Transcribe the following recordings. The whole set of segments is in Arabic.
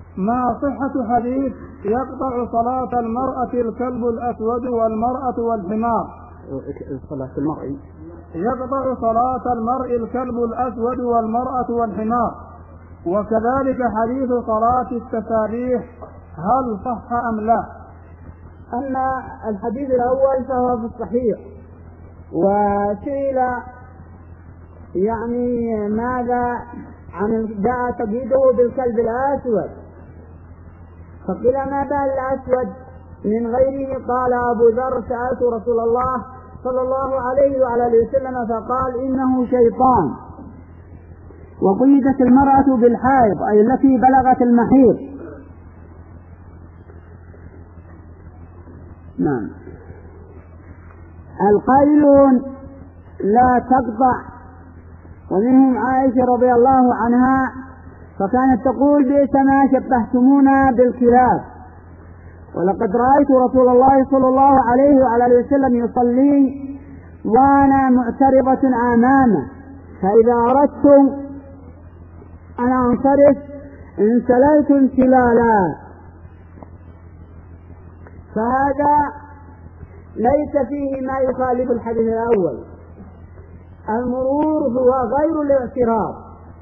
مع صحة حديث يقطع صلاة المرأة الكلب الأسود والمرأة والحمار. صلاة المرء يقطع صلاة المرء الكلب الأسود والمرأة والحمار. وكذلك حديث صلاة التسابيح هل صح أم لا؟ أما الحديث الأول فهو في الصحيح. وسئل يعني ماذا عن جاء تقييده بالكلب الأسود، فقيل ما بال الأسود من غيره؟ قال أبو ذر سألت رسول الله صلى الله عليه وعلى آله وسلم فقال إنه شيطان. وقيدت المرأة بالحائض أي التي بلغت المحيض. نعم. القائلون لا تقطع ومنهم عائشة رضي الله عنها فكانت تقول بئس ما شبهتمونا بالكلاب، ولقد رأيت رسول الله صلى الله عليه وعلى آله وسلم يصلي وأنا معترضة أمامه، فإذا أردت أن أنصرف انسللت انسلالا. فهذا ليس فيه ما يخالف الحديث الأول. المرور هو غير الاعتراض،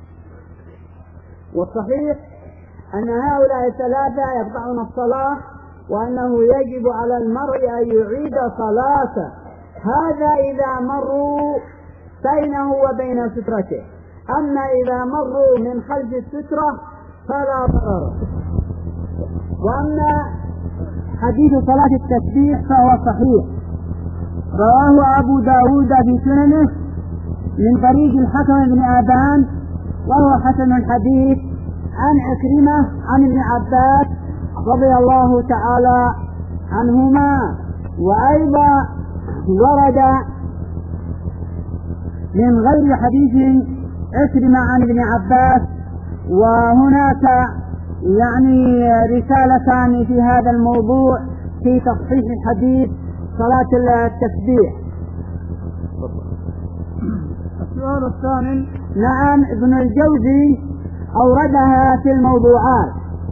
والصحيح أن هؤلاء الثلاثة يقطعون الصلاة وأنه يجب على المرء أن يعيد صلاته، هذا إذا مروا بينه وبين سترته. أما إذا مروا من خلف السترة فلا ضرر. وأما حديث صلاة التسبيح فهو صحيح، رواه أبو داود في سننه من طريق الحكم بن آبان وهو حسن الحديث عن عكرمة عن ابن عباس رضي الله تعالى عنهما. وأيضا ورد من غير حديث عكرمة عن ابن عباس، وهناك يعني رسالتان في هذا الموضوع في تصحيح الحديث صلاة التسبيح. السؤال الثاني. نعم، ابن الجوزي أوردها في الموضوعات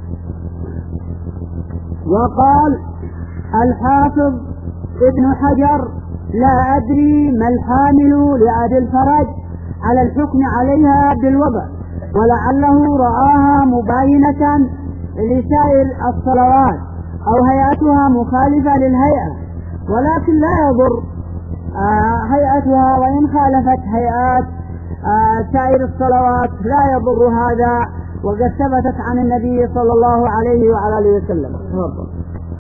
وقال الحافظ ابن حجر لا أدري ما الحامل لأبي الفرج على الحكم عليها بالوضع، ولعله رآها مباينة لسائر الصلوات أو هيئتها مخالفة للهيئة، ولكن لا يضر هيئتها وإن خالفت هيئات سائر الصلوات لا يضر هذا، وقد ثبتت عن النبي صلى الله عليه وعلى آله وسلم.